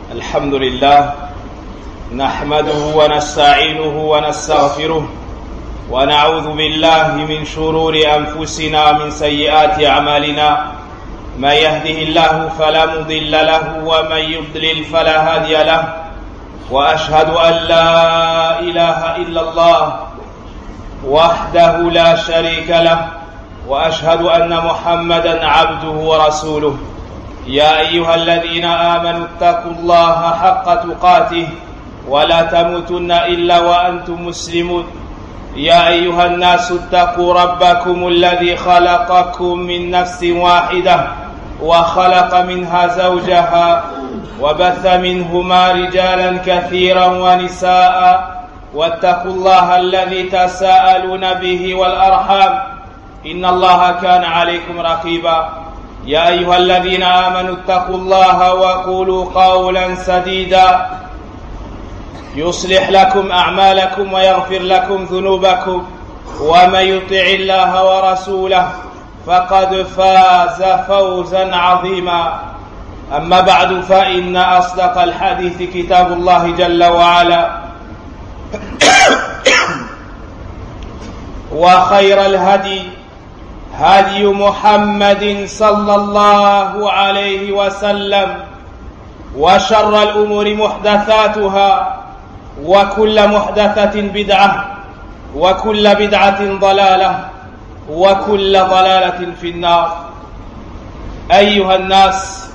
الحمد لله نحمده ونستعينه ونستغفره ونعوذ بالله من شرور أنفسنا ومن سيئات أعمالنا. من يهده الله فلا مضل له ومن يضلل فلا هادي له، وأشهد أن لا إله إلا الله وحده لا شريك له، وأشهد أن محمدا عبده ورسوله. يا أيها الذين آمنوا اتقوا الله حق تقاته ولا تموتن إلا وأنتم مسلمون. يا أيها الناس اتقوا ربكم الذي خلقكم من نفس واحدة وخلق منها زوجها وبث منهما رجالا كثيرا ونساء، واتقوا الله الذي تساءلون به والأرحام إن الله كان عليكم رقيبا. يا أيها الذين آمنوا اتقوا الله وقولوا قولا سديدا يصلح لكم أعمالكم ويغفر لكم ذنوبكم، ومن يطع الله ورسوله فقد فاز فوزا عظيما. أما بعد، فإن أصدق الحديث كتاب الله جل وعلا، وخير الهدي هدي محمد صلى الله عليه وسلم، وشر الأمور محدثاتها، وكل محدثة بدعة، وكل بدعة ضلالة، وكل ضلالة في النار. أيها الناس،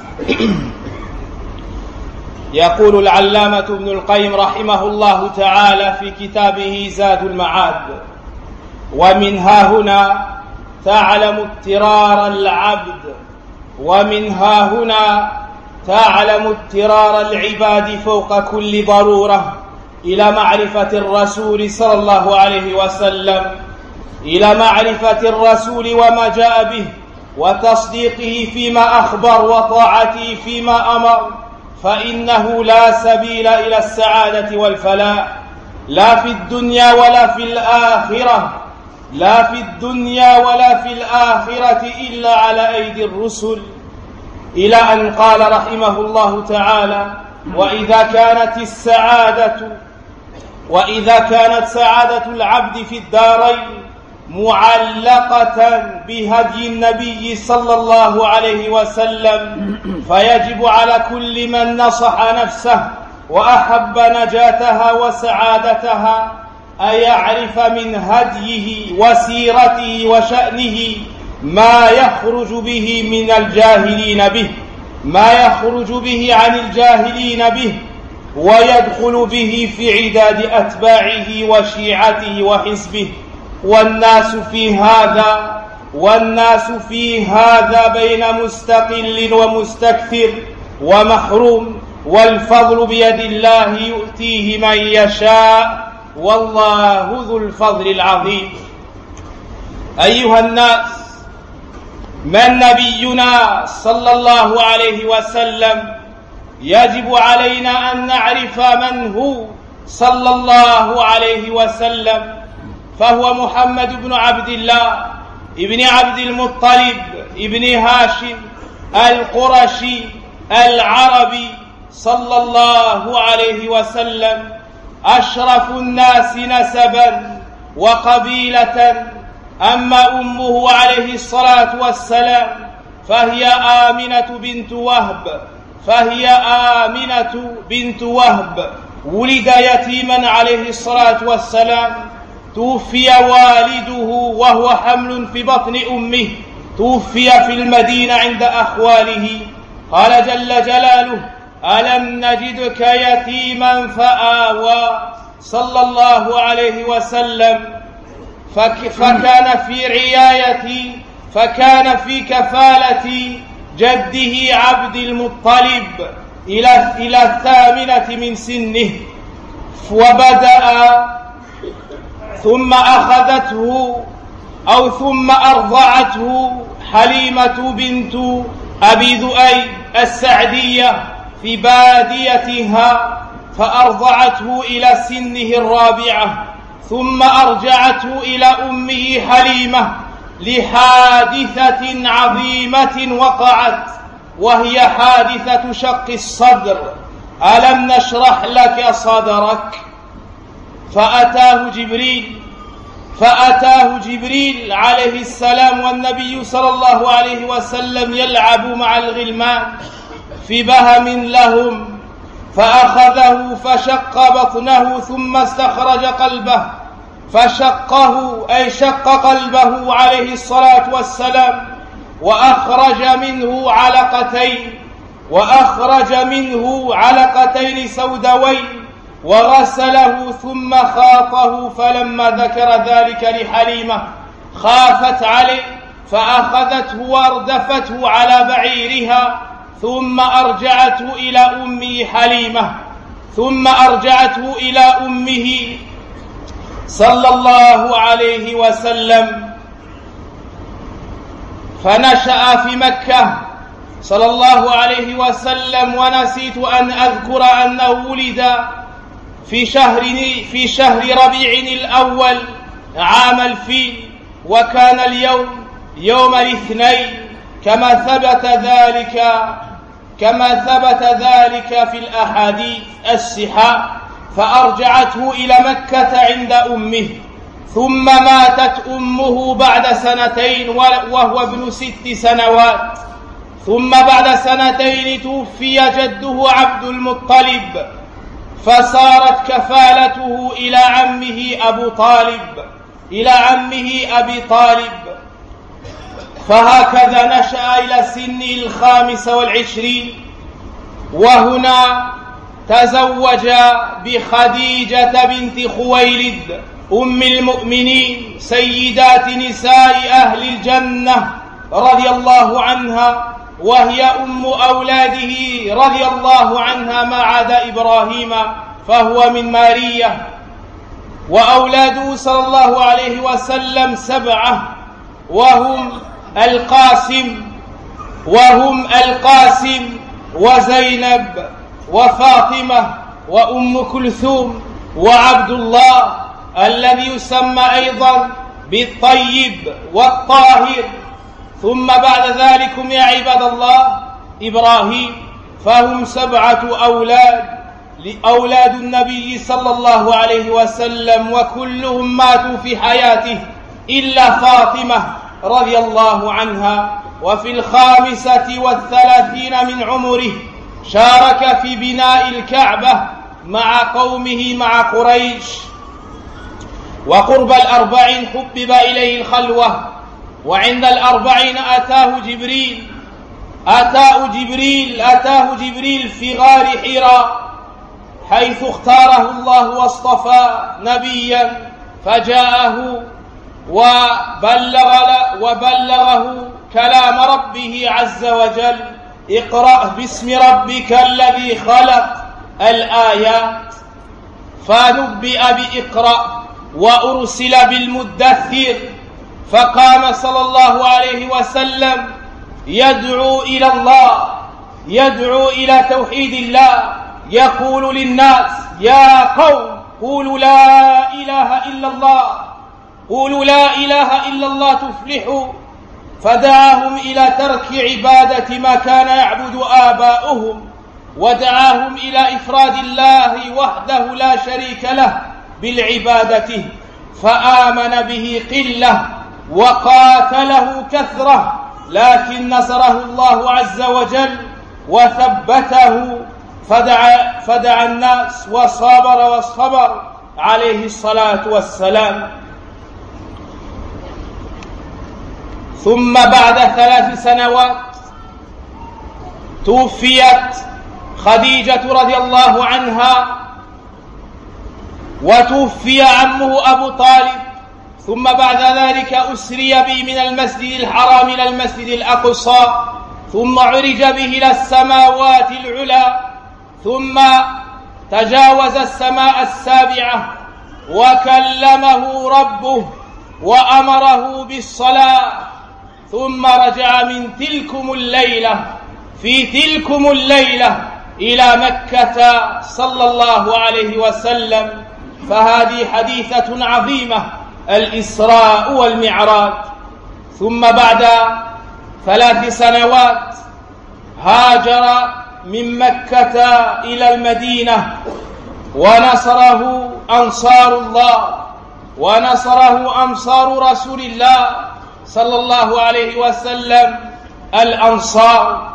يقول العلامة ابن القيم رحمه الله تعالى في كتابه زاد المعاد: ومن ها هنا تعلم اضطرار العبد، ومن ها هنا تعلم اضطرار العباد فوق كل ضرورة إلى معرفة الرسول صلى الله عليه وسلم، إلى معرفة الرسول وما جاء به، وتصديقه فيما أخبر، وطاعته فيما أمر، فإنه لا سبيل إلى السعادة والفلاح، لا في الدنيا ولا في الآخرة، لا في الدنيا ولا في الآخرة إلا على أيدي الرسل. إلى أن قال رحمه الله تعالى: وإذا كانت سعادة العبد في الدارين معلقة بهدي النبي صلى الله عليه وسلم، فيجب على كل من نصح نفسه وأحب نجاتها وسعادتها أن يعرف من هديه وسيرته وشأنه ما يخرج به من الجاهلين به، ما يخرج به عن الجاهلين به، ويدخل به في عداد أتباعه وشيعته وحزبه. والناس في هذا بين مستقل ومستكثر ومحروم، والفضل بيد الله يؤتيه من يشاء، والله ذو الفضل العظيم. أيها الناس، من نبينا صلى الله عليه وسلم؟ يجب علينا أن نعرف من هو صلى الله عليه وسلم، فهو محمد بن عبد الله ابن عبد المطلب ابن هاشم القرشي العربي صلى الله عليه وسلم، أشرف الناس نسبا وقبيلة. أما أمه عليه الصلاة والسلام فهي آمنة بنت وهب، ولد يتيما عليه الصلاة والسلام، توفي والده وهو حمل في بطن أمه، توفي في المدينة عند أخواله. قال جل جلاله: ألم نجدك يتيما فآوى، صلى الله عليه وسلم، فكان في كفالة جده عبد المطلب إلى 8 من سنه، وبدأ ثم أرضعته حليمة بنت أبي ذؤيب السعدية في باديتها، فأرضعته إلى سنه 4، ثم أرجعته إلى أمه حليمة لحادثة عظيمة وقعت، وهي حادثة شق الصدر، ألم نشرح لك صدرك؟ فأتاه جبريل عليه السلام والنبي صلى الله عليه وسلم يلعب مع الغلمان في بهم لهم، فأخذه فشق بطنه ثم استخرج قلبه فشقه، أي شق قلبه عليه الصلاة والسلام، وأخرج منه علقتين سودوين وغسله ثم خاطه. فلما ذكر ذلك لحليمة خافت عليه فأخذته واردفته على بعيرها ثم أرجعته إلى أمه صلى الله عليه وسلم. فنشأ في مكة صلى الله عليه وسلم، ونسيت أن أذكر أنه ولد في شهر ربيع الأول عام الفيل، وكان اليوم يوم الاثنين كما ثبت ذلك في الأحاديث الصحاح. فأرجعته إلى مكة عند أمه، ثم ماتت أمه بعد سنتين وهو ابن 6 سنوات. ثم بعد سنتين توفي جده عبد المطلب، فصارت كفالته إلى عمه أبي طالب. فهكذا نشأ إلى سن 25، وهنا تزوج بخديجة بنت خويلد أم المؤمنين سيدات نساء أهل الجنة رضي الله عنها، وهي أم أولاده رضي الله عنها ما عدا إبراهيم فهو من مارية. وأولاده صلى الله عليه وسلم 7، وهم القاسم وزينب وفاطمة وأم كلثوم وعبد الله الذي يسمى أيضا بالطيب والطاهر. ثم بعد ذلكم يا عباد الله إبراهيم. فهم 7 أولاد النبي صلى الله عليه وسلم، وكلهم ماتوا في حياته إلا فاطمة رضي الله عنها. وفي 35 من عمره شارك في بناء الكعبة مع قومه مع قريش. وقرب 40 حبب إليه الخلوة، وعند 40 أتاه جبريل في غار حراء حيث اختاره الله واصطفى نبيا، فجاءه وبلغه كلام ربه عز وجل: اقرأ باسم ربك الذي خلق الآيات. فنبئ بإقرأ وأرسل بالمدثر، فقام صلى الله عليه وسلم يدعو إلى الله، يدعو إلى توحيد الله، يقول للناس: يا قوم قولوا لا إله إلا الله، قولوا لا إله إلا الله تفلحوا. فدعاهم إلى ترك عبادة ما كان يعبد آباؤهم، ودعاهم إلى إفراد الله وحده لا شريك له بالعبادة. فآمن به قلة وقاتله كثرة، لكن نصره الله عز وجل وثبته، فدعا الناس وصبر عليه الصلاة والسلام. ثم بعد 3 سنوات توفيت خديجة رضي الله عنها، وتوفي عمه أبو طالب. ثم بعد ذلك أسري به من المسجد الحرام إلى المسجد الأقصى، ثم عرج به إلى السماوات العلى، ثم تجاوز السماء 7 وكلمه ربه وأمره بالصلاة. ثم رجع من تلكم الليلة إلى مكة صلى الله عليه وسلم. فهذه حديثة عظيمة، الإسراء والمعراج. ثم بعد 3 سنوات هاجر من مكة إلى المدينة، ونصره أنصار الله ونصره أنصار رسول الله صلى الله عليه وسلم الأنصار.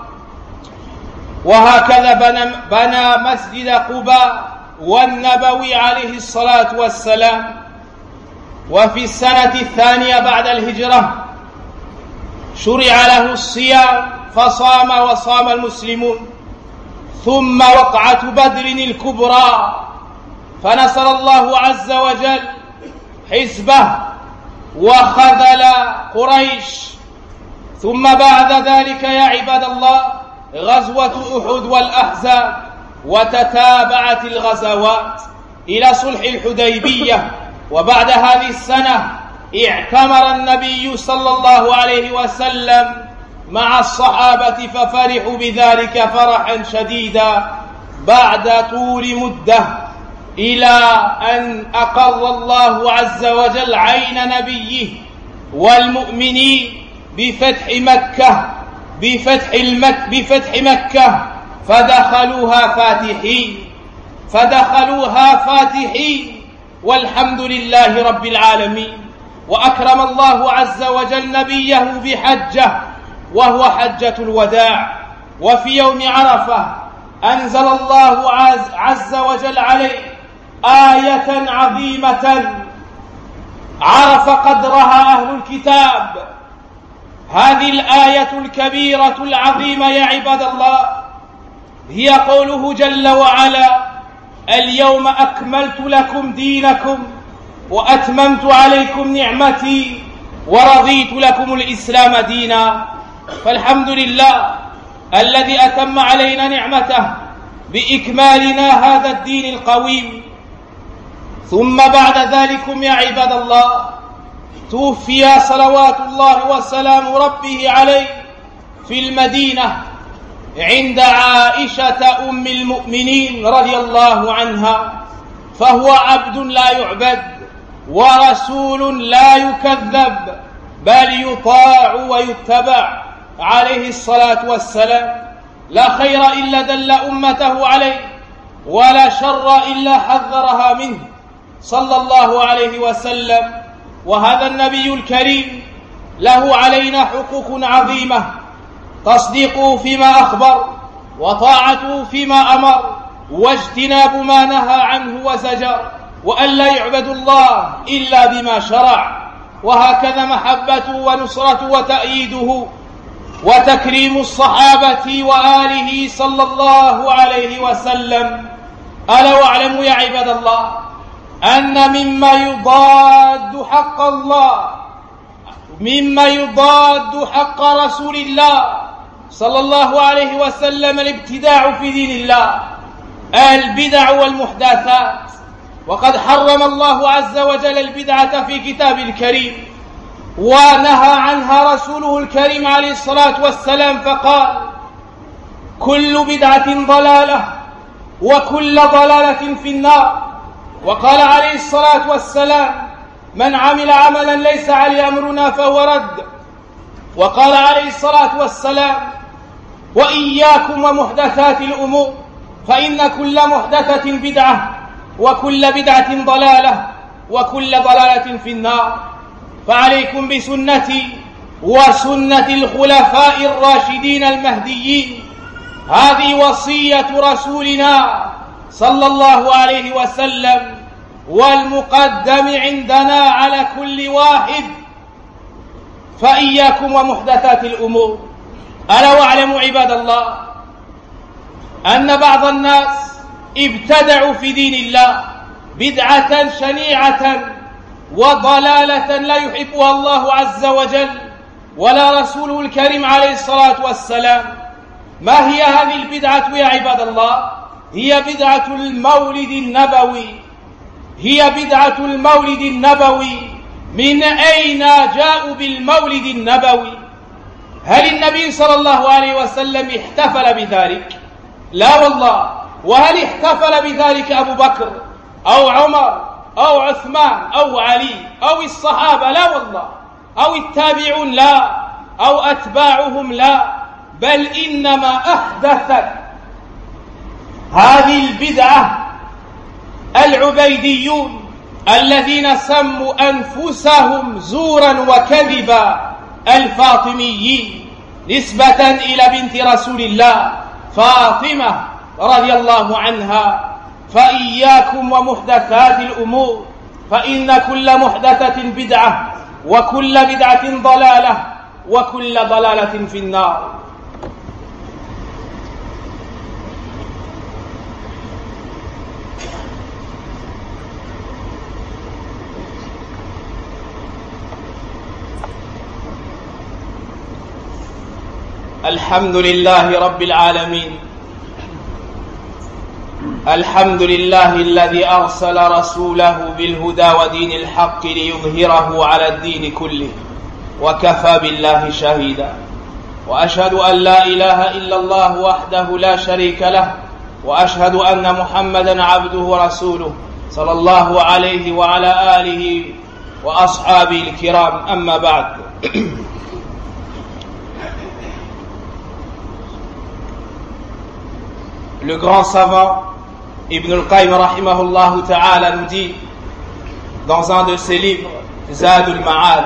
وهكذا بنى مسجد قباء والنبوي عليه الصلاة والسلام. وفي السنة الثانية بعد الهجرة شرع له الصيام فصام وصام المسلمون. ثم وقعة بدر الكبرى فنصر الله عز وجل حزبه وخذل قريش. ثم بعد ذلك يا عباد الله غزوة أحد والأحزاب، وتتابعت الغزوات إلى صلح الحديبية. وبعد هذه السنة اعتمر النبي صلى الله عليه وسلم مع الصحابة ففرحوا بذلك فرحا شديدا بعد طول مدة، إلى أن أقر الله عز وجل عين نبيه والمؤمنين بفتح مكة فدخلوها فاتحين والحمد لله رب العالمين. وأكرم الله عز وجل نبيه بحجة وهو حجة الوداع. وفي يوم عرفة أنزل الله عز وجل عليه آية عظيمة عرف قدرها أهل الكتاب. هذه الآية الكبيرة العظيمة يا عباد الله هي قوله جل وعلا: اليوم أكملت لكم دينكم وأتممت عليكم نعمتي ورضيت لكم الإسلام دينا. فالحمد لله الذي أتم علينا نعمته بإكمالنا هذا الدين القويم. ثم بعد ذلكم يا عباد الله توفي صلوات الله وسلام ربه عليه في المدينة عند عائشة أم المؤمنين رضي الله عنها، فهو عبد لا يعبد ورسول لا يكذب، بل يطاع ويتبع عليه الصلاة والسلام. لا خير إلا دل أمته عليه، ولا شر إلا حذرها منه صلى الله عليه وسلم. وهذا النبي الكريم له علينا حقوق عظيمة: تصديقه فيما أخبر، وطاعته فيما أمر، واجتناب ما نهى عنه وزجر، وأن لا يعبد الله إلا بما شرع. وهكذا محبته ونصرته وتأييده وتكريم الصحابة وآله صلى الله عليه وسلم. ألا واعلموا يا عباد الله أن مما يضاد حق رسول الله صلى الله عليه وسلم الابتداع في دين الله، البدع والمحدثات. وقد حرم الله عز وجل البدعة في كتابه الكريم، ونهى عنها رسوله الكريم عليه الصلاة والسلام، فقال: كل بدعة ضلالة وكل ضلالة في النار. وقال عليه الصلاة والسلام: من عمل عملا ليس عليه أمرنا فهو رد. وقال عليه الصلاة والسلام: وإياكم ومحدثات الأمور فإن كل محدثة بدعة وكل بدعة ضلالة وكل ضلالة في النار. فعليكم بسنتي وسنة الخلفاء الراشدين المهديين، هذه وصية رسولنا صلى الله عليه وسلم، والمقدم عندنا على كل واحد. فإياكم ومحدثات الأمور. ألا واعلموا عباد الله أن بعض الناس ابتدعوا في دين الله بدعة شنيعة وضلالة لا يحبها الله عز وجل ولا رسوله الكريم عليه الصلاة والسلام. ما هي هذه البدعة يا عباد الله؟ هي بدعة المولد النبوي. من أين جاءوا بالمولد النبوي؟ هل النبي صلى الله عليه وسلم احتفل بذلك؟ لا والله. وهل احتفل بذلك أبو بكر أو عمر أو عثمان أو علي أو الصحابة؟ لا والله. أو التابعون؟ لا. أو أتباعهم؟ لا. بل إنما أحدث هذه البدعة العبيديون الذين سموا أنفسهم زورا وكذبا الفاطميين نسبة إلى بنت رسول الله فاطمة رضي الله عنها فإياكم ومحدثات الأمور فإن كل محدثة بدعة وكل بدعة ضلالة وكل ضلالة في النار. الحمد لله رب العالمين الحمد لله الذي أرسل رسوله بالهدى ودين الحق ليظهره على الدين كله وكفى بالله شهيدا وأشهد أن لا إله إلا الله وحده لا شريك له وأشهد أن محمدا عبده ورسوله صلى الله عليه وعلى آله وأصحابه الكرام أما بعد. Le grand savant Ibn al-Qayyim rahimahullah ta'ala nous dit dans un de ses livres, Zad al-Ma'ad,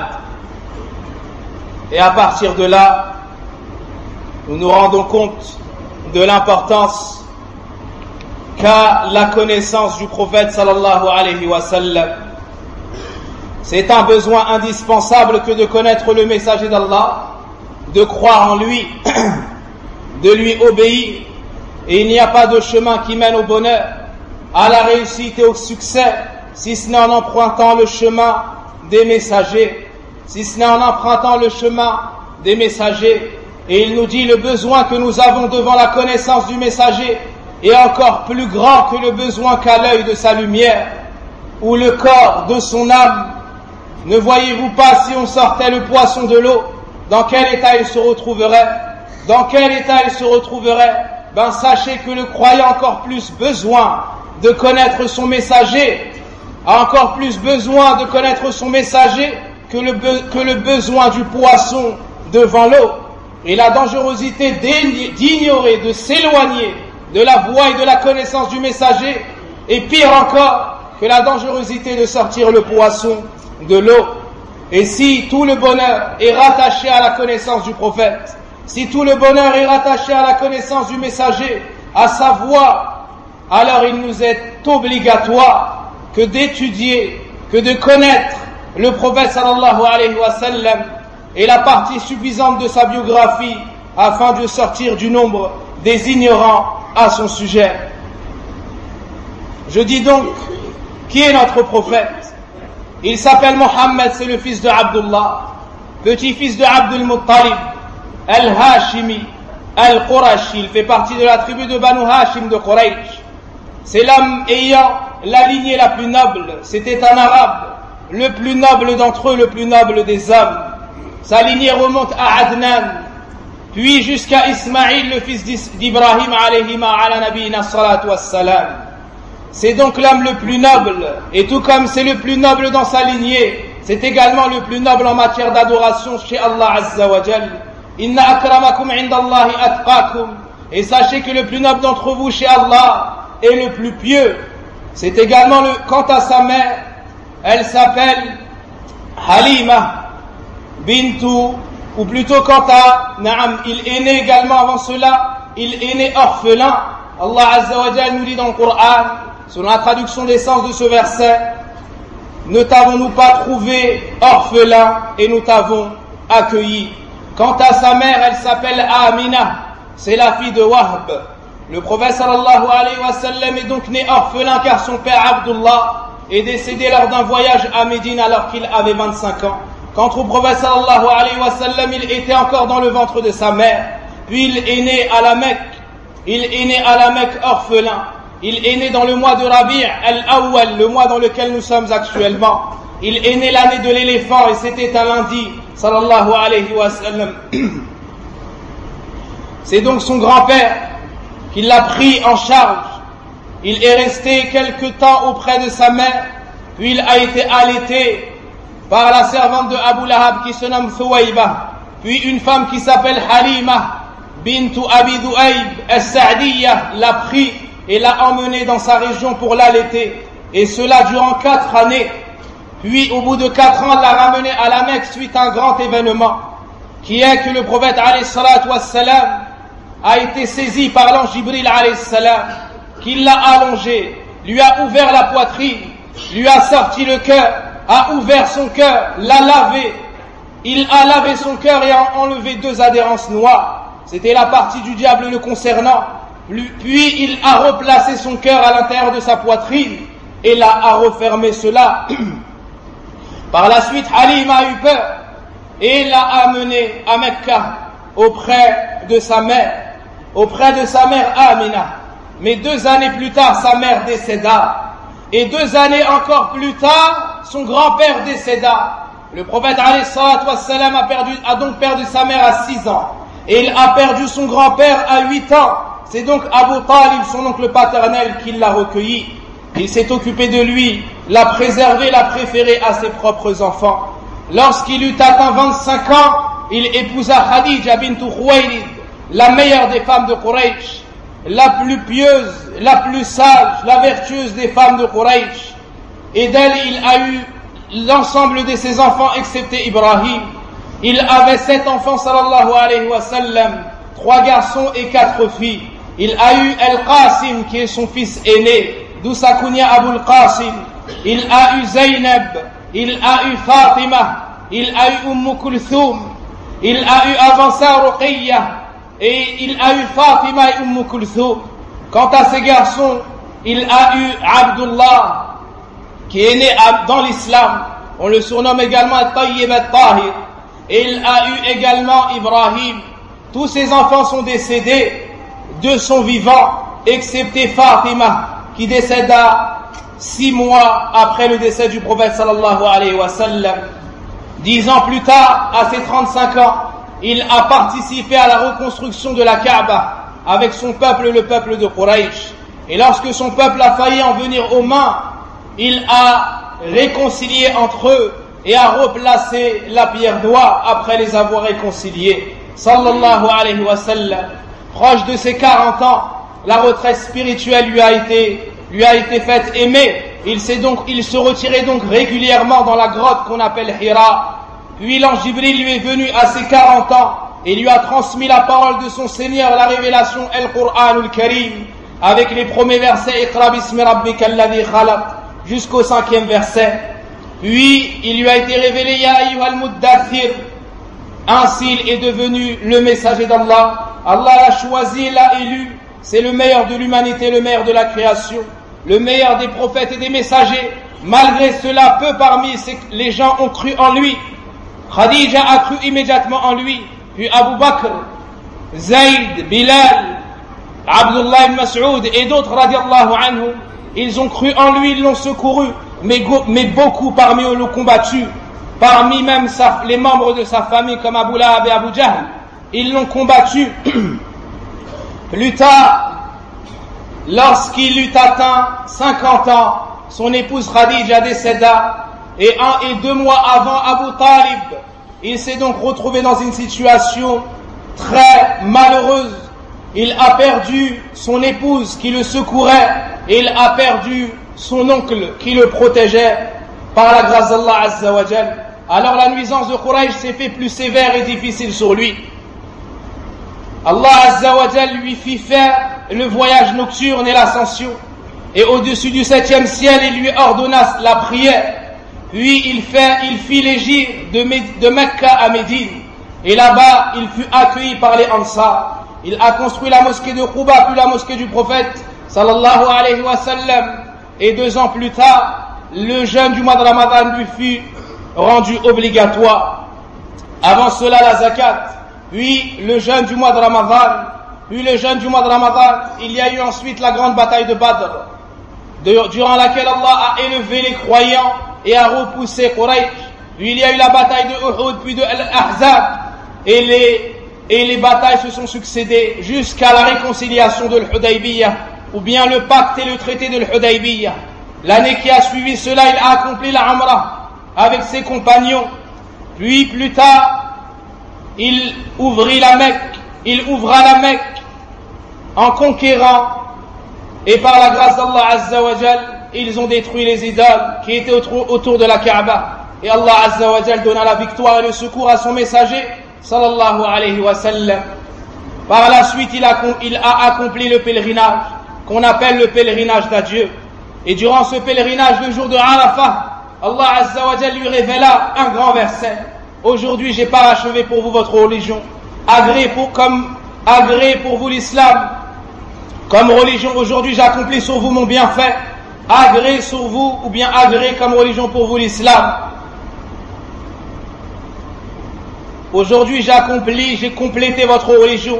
et à partir de là, nous nous rendons compte de l'importance qu'a la connaissance du prophète sallallahu alayhi wa sallam. C'est un besoin indispensable que de connaître le messager d'Allah, de croire en lui, de lui obéir. Et il n'y a pas de chemin qui mène au bonheur, à la réussite et au succès, si ce n'est en empruntant le chemin des messagers, si ce n'est en empruntant le chemin des messagers. Et il nous dit le besoin que nous avons devant la connaissance du messager est encore plus grand que le besoin qu'a l'œil de sa lumière, ou le corps de son âme. Ne voyez-vous pas si on sortait le poisson de l'eau, dans quel état il se retrouverait? Dans quel état il se retrouverait? Ben sachez que le croyant a encore plus besoin de connaître son messager, a encore plus besoin de connaître son messager que le besoin du poisson devant l'eau. Et la dangerosité d'ignorer, de s'éloigner de la voie et de la connaissance du messager est pire encore que la dangerosité de sortir le poisson de l'eau. Et si tout le bonheur est rattaché à la connaissance du prophète, si tout le bonheur est rattaché à la connaissance du messager, à sa voix, alors il nous est obligatoire que d'étudier, que de connaître le prophète sallallahu alayhi wa sallam et la partie suffisante de sa biographie afin de sortir du nombre des ignorants à son sujet. Je dis donc, qui est notre prophète? Il s'appelle Mohammed, c'est le fils de Abdullah, petit-fils de Abdul Muttalib, Al-Hashimi, Al-Qurashi. Il fait partie de la tribu de Banu Hashim de Quraysh. C'est l'homme ayant la lignée la plus noble. C'était un arabe, le plus noble d'entre eux, le plus noble des hommes. Sa lignée remonte à Adnan, puis jusqu'à Ismaïl, le fils d'Ibrahim alayhima ala nabiyina salatu wassalam. C'est donc l'homme le plus noble, et tout comme c'est le plus noble dans sa lignée, c'est également le plus noble en matière d'adoration chez Allah Azza wa Jal. Inna akramakum indallahi atqakum. Et sachez que le plus noble d'entre vous chez Allah est le plus pieux. C'est également quant à sa mère, elle s'appelle Halima bintu, ou plutôt quant à Naam, il est né également avant cela, il est né orphelin. Allah Azza wa Jal nous dit dans le Coran, selon la traduction des sens de ce verset, ne t'avons-nous pas trouvé orphelin et nous t'avons accueilli. Quant à sa mère, elle s'appelle Amina, c'est la fille de Wahb. Le prophète sallallahu alayhi wa sallam est donc né orphelin car son père Abdullah est décédé lors d'un voyage à Médine alors qu'il avait 25 ans. Quant au prophète sallallahu alayhi wa sallam, il était encore dans le ventre de sa mère. Puis il est né à la Mecque. Il est né à la Mecque orphelin. Il est né dans le mois de Rabi' al-Awwal, le mois dans lequel nous sommes actuellement. Il est né l'année de l'éléphant et c'était un lundi, sallallahu alayhi wa sallam. C'est donc son grand-père qui l'a pris en charge. Il est resté quelque temps auprès de sa mère, puis il a été allaité par la servante de Abu Lahab qui se nomme Thuwayba, puis une femme qui s'appelle Halima bintu Abi Du'ayb al-Sa'diyya l'a pris et l'a emmené dans sa région pour l'allaiter, et cela durant 4 années. Puis au bout de 4 ans, l'a ramené à la Mecque suite à un grand événement, qui est que le prophète alayhi salatu wassalam a été saisi par l'ange Jibril alayhi salam, qui l'a allongé, lui a ouvert la poitrine, lui a sorti le cœur, a ouvert son cœur, l'a lavé. Il a lavé son cœur et a enlevé 2 adhérences noires. C'était la partie du diable le concernant. Puis il a replacé son cœur à l'intérieur de sa poitrine et a refermé cela. Par la suite, Halim a eu peur et l'a amené à Mecca auprès de sa mère Amina. Mais 2 années plus tard, sa mère décéda. Et 2 années encore plus tard, son grand-père décéda. Le prophète alayhi salatu wassalam a donc perdu sa mère à 6 ans. Et il a perdu son grand-père à 8 ans. C'est donc Abu Talib, son oncle paternel, qui l'a recueilli. Il s'est occupé de lui, l'a préservé, l'a préféré à ses propres enfants. Lorsqu'il eut atteint 25 ans, il épousa Khadija bint Khuwaylid, la meilleure des femmes de Quraysh, la plus pieuse, la plus sage, la vertueuse des femmes de Quraysh. Et d'elle, il a eu l'ensemble de ses enfants excepté Ibrahim. Il avait 7 enfants sallallahu alayhi wa sallam, 3 garçons et 4 filles. Il a eu Al-Qasim qui est son fils aîné, d'où sa kunya Abul Qasim. Il a eu Zaynab, il a eu Fatima, il a eu Kulthum, il a eu avant ça Ruqayya, et il a eu Fatima et Kulthum. Quant à ses garçons, il a eu Abdullah qui est né dans l'islam, on le surnomme également Tayyib al-Tahir, et il a eu également Ibrahim. Tous ses enfants sont décédés, 2 sont vivants, excepté Fatima qui décéda 6 mois après le décès du prophète sallallahu alayhi wa sallam. 10 ans plus tard, à ses 35 ans, il a participé à la reconstruction de la Kaaba avec son peuple, le peuple de Quraysh. Et lorsque son peuple a failli en venir aux mains, il a réconcilié entre eux et a replacé la pierre noire après les avoir réconciliés. Sallallahu alayhi wa sallam. Proche de ses 40 ans, la retraite spirituelle lui a été faite aimer. Il se retirait donc régulièrement dans la grotte qu'on appelle Hira. Puis l'ange Jibril lui est venu à ses 40 ans et lui a transmis la parole de son Seigneur, la révélation Al-Qur'an al-Karim, avec les premiers versets Iqra bismi rabbika alladhi khalaq jusqu'au 5e verset. Puis il lui a été révélé Ya ayyuhal muddathir. Ainsi il est devenu le messager d'Allah. Allah l'a choisi, l'a élu. C'est le meilleur de l'humanité, le meilleur de la création, le meilleur des prophètes et des messagers. Malgré cela, peu parmi les gens ont cru en lui. Khadija a cru immédiatement en lui, puis Abu Bakr, Zayd, Bilal, Abdullah ibn Mas'ud et d'autres radiallahu anhum, ils ont cru en lui, ils l'ont secouru, mais beaucoup parmi eux l'ont combattu, parmi même les membres de sa famille comme Abu Lahab et Abu Jahl, ils l'ont combattu. Plus tard, lorsqu'il eut atteint 50 ans, son épouse Khadija décéda, et 1 et 2 mois avant Abu Talib, il s'est donc retrouvé dans une situation très malheureuse. Il a perdu son épouse qui le secourait, et il a perdu son oncle qui le protégeait par la grâce d'Allah Azza wa Jal. Alors la nuisance de Quraysh s'est fait plus sévère et difficile sur lui. Allah Azza wa Jal lui fit faire le voyage nocturne et l'ascension, et au-dessus du 7e ciel il lui ordonna la prière. Puis il fit l'hégire de Mecca à Médine, et là-bas il fut accueilli par les Ansar. Il a construit la mosquée de Quba, puis la mosquée du prophète sallallahu alayhi wa sallam, et 2 ans plus tard le jeûne du mois de Ramadan lui fut rendu obligatoire. Avant cela la zakat, puis le jeûne du mois de Ramadan, puis le jeûne du mois de Ramadan. Il y a eu ensuite la grande bataille de Badr, durant laquelle Allah a élevé les croyants et a repoussé Quraysh. Puis il y a eu la bataille de Uhud, puis de Al-Ahzab, et les batailles se sont succédées jusqu'à la réconciliation de l'Hudaybiyah, ou bien le pacte et le traité de l'Hudaybiyah. L'année qui a suivi cela, il a accompli la Umrah avec ses compagnons. Puis plus tard, il ouvra la Mecque en conquérant Et par la grâce d'Allah Azza wa Jal, ils ont détruit les idoles qui étaient autour de la Kaaba. Et Allah Azza wa Jal donna la victoire et le secours à son messager, sallallahu alayhi wa sallam. Par la suite, il a accompli le pèlerinage, qu'on appelle le pèlerinage d'adieu. Et durant ce pèlerinage, le jour de Arafah, Allah Azza wa Jal lui révéla un grand verset. Aujourd'hui, j'ai parachevé pour vous votre religion. Agréé pour vous l'islam. Comme religion, aujourd'hui, j'accomplis sur vous mon bienfait. Agréé sur vous, ou bien agréé comme religion pour vous l'islam. Aujourd'hui, j'ai complété votre religion.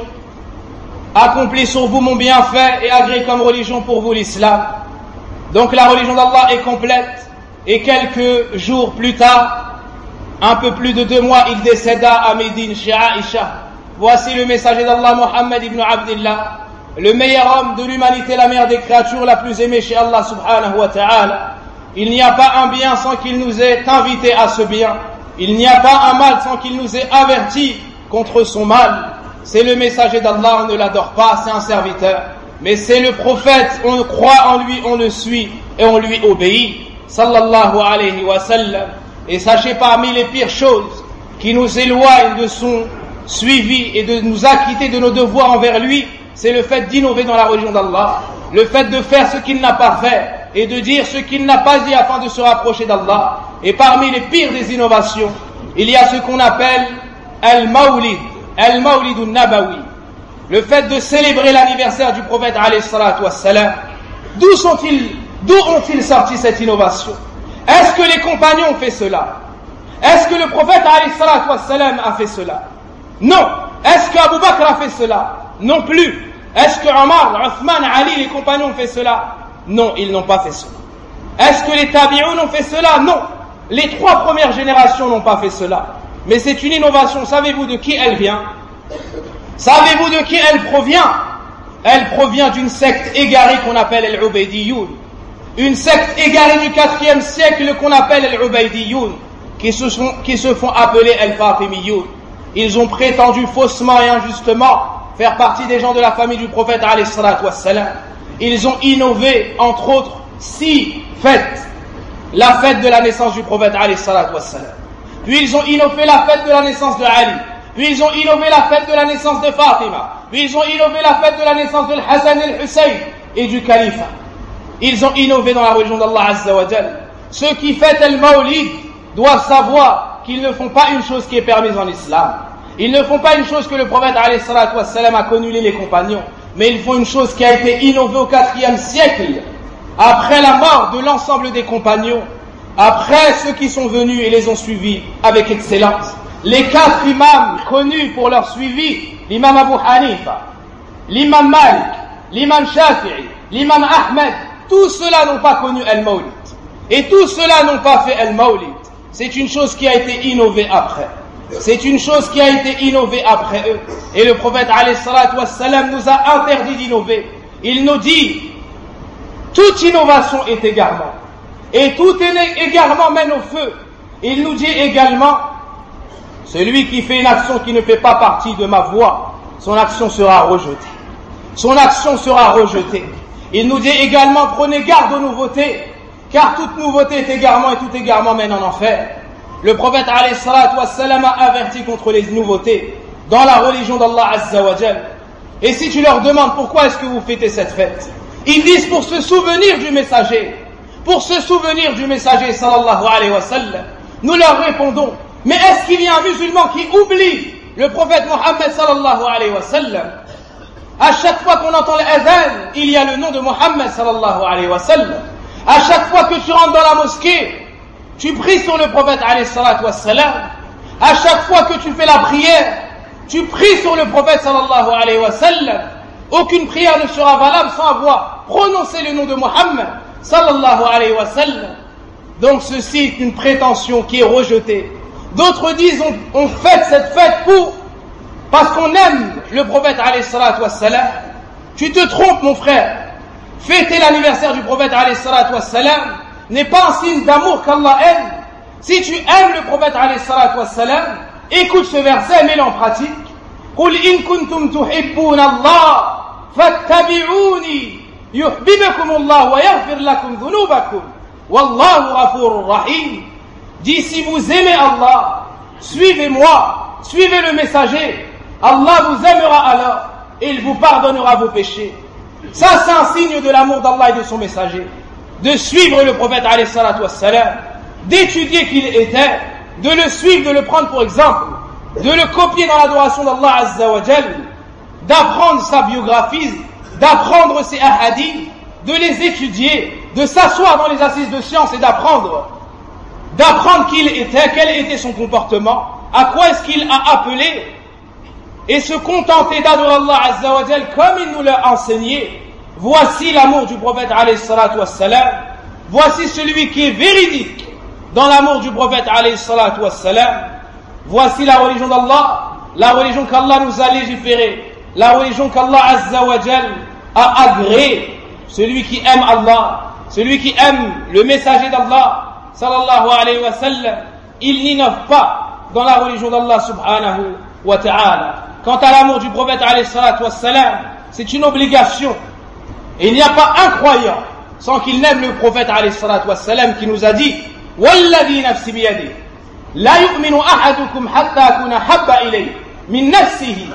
Accompli sur vous mon bienfait et agréé comme religion pour vous l'islam. Donc la religion d'Allah est complète. Et quelques jours plus tard, un peu plus de 2 mois, il décéda à Médine chez Aïcha. Voici le messager d'Allah, Muhammad ibn Abdillah, le meilleur homme de l'humanité, la meilleure des créatures, la plus aimée chez Allah subhanahu wa ta'ala. Il n'y a pas un bien sans qu'il nous ait invités à ce bien. Il n'y a pas un mal sans qu'il nous ait avertis contre son mal. C'est le messager d'Allah, on ne l'adore pas, c'est un serviteur. Mais c'est le prophète, on croit en lui, on le suit et on lui obéit. Sallallahu alayhi wa sallam. Et sachez, parmi les pires choses qui nous éloignent de son suivi et de nous acquitter de nos devoirs envers lui, c'est le fait d'innover dans la religion d'Allah, le fait de faire ce qu'il n'a pas fait et de dire ce qu'il n'a pas dit afin de se rapprocher d'Allah. Et parmi les pires des innovations, il y a ce qu'on appelle Al-Mawlid al-Nabawi, le fait de célébrer l'anniversaire du prophète alayhi salatu wassalam. D'où ont-ils sorti cette innovation? Est-ce que les compagnons ont fait cela? Est-ce que le prophète alayhi salatu wassalam a fait cela? Non. Est-ce que Abu Bakr a fait cela? Non plus. Est-ce que Omar, Othman, Ali, les compagnons ont fait cela? Non, ils n'ont pas fait cela. Est-ce que les tabi'un ont fait cela? Non. Les 3 premières générations n'ont pas fait cela. Mais c'est une innovation. Savez-vous de qui elle vient? Savez-vous de qui elle provient? Elle provient d'une secte égarée qu'on appelle Al-Ubaydiyoun. Une secte égarée du 4e siècle qu'on appelle Al-Ubaydiyoun, qui se font appeler Al-Fatimiyoun. Ils ont prétendu faussement et injustement faire partie des gens de la famille du prophète alayhi salatu wassalam. Ils ont innové, entre autres, 6 fêtes. La fête de la naissance du prophète alayhi salatu wassalam. Puis ils ont innové la fête de la naissance de Ali. Puis ils ont innové la fête de la naissance de Fatima. Puis ils ont innové la fête de la naissance de Hassan et Hussein et du califat. Ils ont innové dans la religion d'Allah Azza wa Jal. Ceux qui fêtent Al-Mawlid doivent savoir qu'ils ne font pas une chose qui est permise en islam. Ils ne font pas une chose que le prophète alayhi salatu wassalam a connu les compagnons, mais ils font une chose qui a été innovée au 4e siècle, après la mort de l'ensemble des compagnons, après ceux qui sont venus et les ont suivis avec excellence. Les 4 imams connus pour leur suivi, l'imam Abu Hanifa, l'imam Malik, l'imam Shafi'i, l'imam Ahmed, tous ceux-là n'ont pas connu Al-Mawlid. Et tous ceux-là n'ont pas fait Al-Mawlid. C'est une chose qui a été innovée après. C'est une chose qui a été innovée après eux. Et le prophète alayhi salatu wassalam nous a interdit d'innover. Il nous dit, toute innovation est égarement. Et tout égarement mène au feu. Il nous dit également, celui qui fait une action qui ne fait pas partie de ma voie, son action sera rejetée. Son action sera rejetée. Il nous dit également, prenez garde aux nouveautés, car toute nouveauté est égarement et tout égarement mène en enfer. Le prophète alayhi salatu wassalam a averti contre les nouveautés dans la religion d'Allah Azza wa Jal. Et si tu leur demandes pourquoi est-ce que vous fêtez cette fête, ils disent pour se souvenir du messager. Pour se souvenir du messager sallallahu alayhi wa sallam. Nous leur répondons, mais est-ce qu'il y a un musulman qui oublie le prophète Mohammed sallallahu alayhi wa sallam? À chaque fois qu'on entend l'adhan, il y a le nom de Mohammed sallallahu alayhi wa sallam. À chaque fois que tu rentres dans la mosquée, tu pries sur le prophète alayhi salatu wassalam. À chaque fois que tu fais la prière, tu pries sur le prophète sallallahu alayhi wa sallam. Aucune prière ne sera valable sans avoir prononcé le nom de Mohammed sallallahu alayhi wa sallam. Donc ceci est une prétention qui est rejetée. D'autres disent on fête cette fête parce qu'on aime le prophète alayhi salatu wassalam. Tu te trompes mon frère. Fêter l'anniversaire du prophète alayhi salatu wassalam n'est pas un signe d'amour qu'Allah aime. Si tu aimes le prophète alayhi salatu wassalam, écoute ce verset, mets-le en pratique. قُلْ إِن كُنْتُمْ تُحِبُّونَ اللَّهَ فَاتَّبِعُونِي يحببكم الله ويغفر لكم ذنوبكم والله غفور رحيم. Dit, si vous aimez Allah, suivez-moi, suivez le messager, Allah vous aimera alors et il vous pardonnera vos péchés. Ça, c'est un signe de l'amour d'Allah et de son messager. De suivre le prophète alayhi salatu wassalam, d'étudier qui il était, de le suivre, de le prendre pour exemple, de le copier dans l'adoration d'Allah azza wa jal, d'apprendre sa biographie, d'apprendre ses ahadiths, de les étudier, de s'asseoir dans les assises de science et d'apprendre qui il était, quel était son comportement, à quoi est-ce qu'il a appelé, et se contenter d'adorer Allah azza wa jal comme il nous l'a enseigné. Voici l'amour du prophète alayhi salatu wassalam, voici celui qui est véridique dans l'amour du prophète alayhi salatu wassalam. Voici la religion d'Allah, la religion qu'Allah nous a légiférée, la religion qu'Allah azza wa jal a agréée. Celui qui aime Allah, celui qui aime le messager d'Allah sallallahu alayhi wa sallam, il n'innove pas dans la religion d'Allah subhanahu wa ta'ala. Quant à l'amour du prophète alayhi salatu wassalam, c'est une obligation. Et il n'y a pas un croyant sans qu'il n'aime le prophète alayhi salatu wassalam qui nous a dit Walladhi nafsi biyadi la yu'minu ahadukum hatta akuna habba ilayhi min nafsihi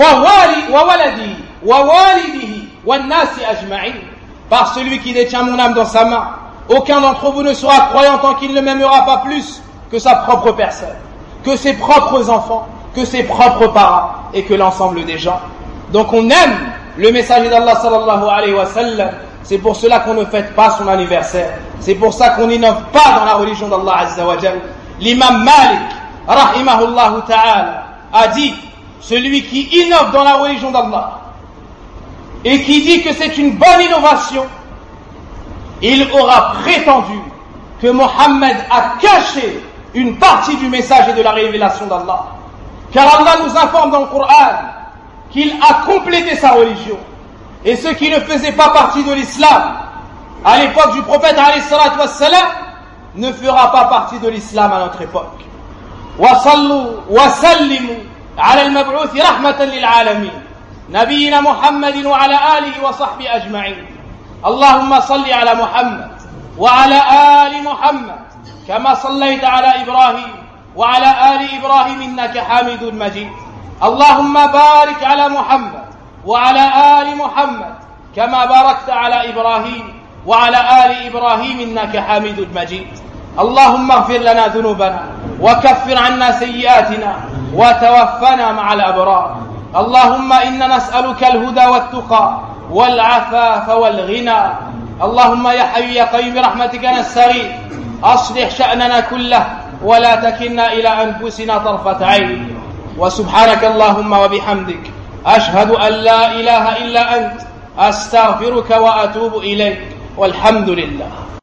wa waladihi wa walidihi wan nasi ajma'in. Par celui qui détient mon âme dans sa main, aucun d'entre vous ne sera croyant tant qu'il ne m'aimera pas plus que sa propre personne, que ses propres enfants, que ses propres parents et que l'ensemble des gens. Donc on aime le messager d'Allah sallallahu alayhi wa sallam. C'est pour cela qu'on ne fête pas son anniversaire. C'est pour ça qu'on n'innove pas dans la religion d'Allah azza wa jal. L'imam Malik rahimahullah ta'ala a dit, celui qui innove dans la religion d'Allah et qui dit que c'est une bonne innovation, il aura prétendu que Mohammed a caché une partie du message et de la révélation d'Allah. Car Allah nous informe dans le Coran qu'il a complété sa religion. Et ce qui ne faisait pas partie de l'islam à l'époque du prophète alayhi salatu wassalam ne fera pas partie de l'islam à notre époque. Wa sallu wa sallimu ala al-mab'uth rahmatan lil alamin nabiyina Muhammadin wa ala alihi wa sahbihi ajma'in. Allahumma salli ala Muhammad wa ala ali Muhammad kama sallaita ala Ibrahim wa ala ali Ibrahim innaka Hamidun Majid. Allahumma barik ala Muhammad وعلى آل محمد كما باركت على إبراهيم وعلى آل إبراهيم إنك حميد مجيد. اللهم اغفر لنا ذنوبنا وكفر عنا سيئاتنا وتوفنا مع الأبرار. اللهم إنا نسألك الهدى والتقى والعفاف والغنى. اللهم يا حي يا قيوم برحمتك نستغيث أصلح شأننا كله ولا تكلنا إلى أنفسنا طرفة عين. وسبحانك اللهم وبحمدك أشهد أن لا إله إلا أنت أستغفرك وأتوب إليك والحمد لله.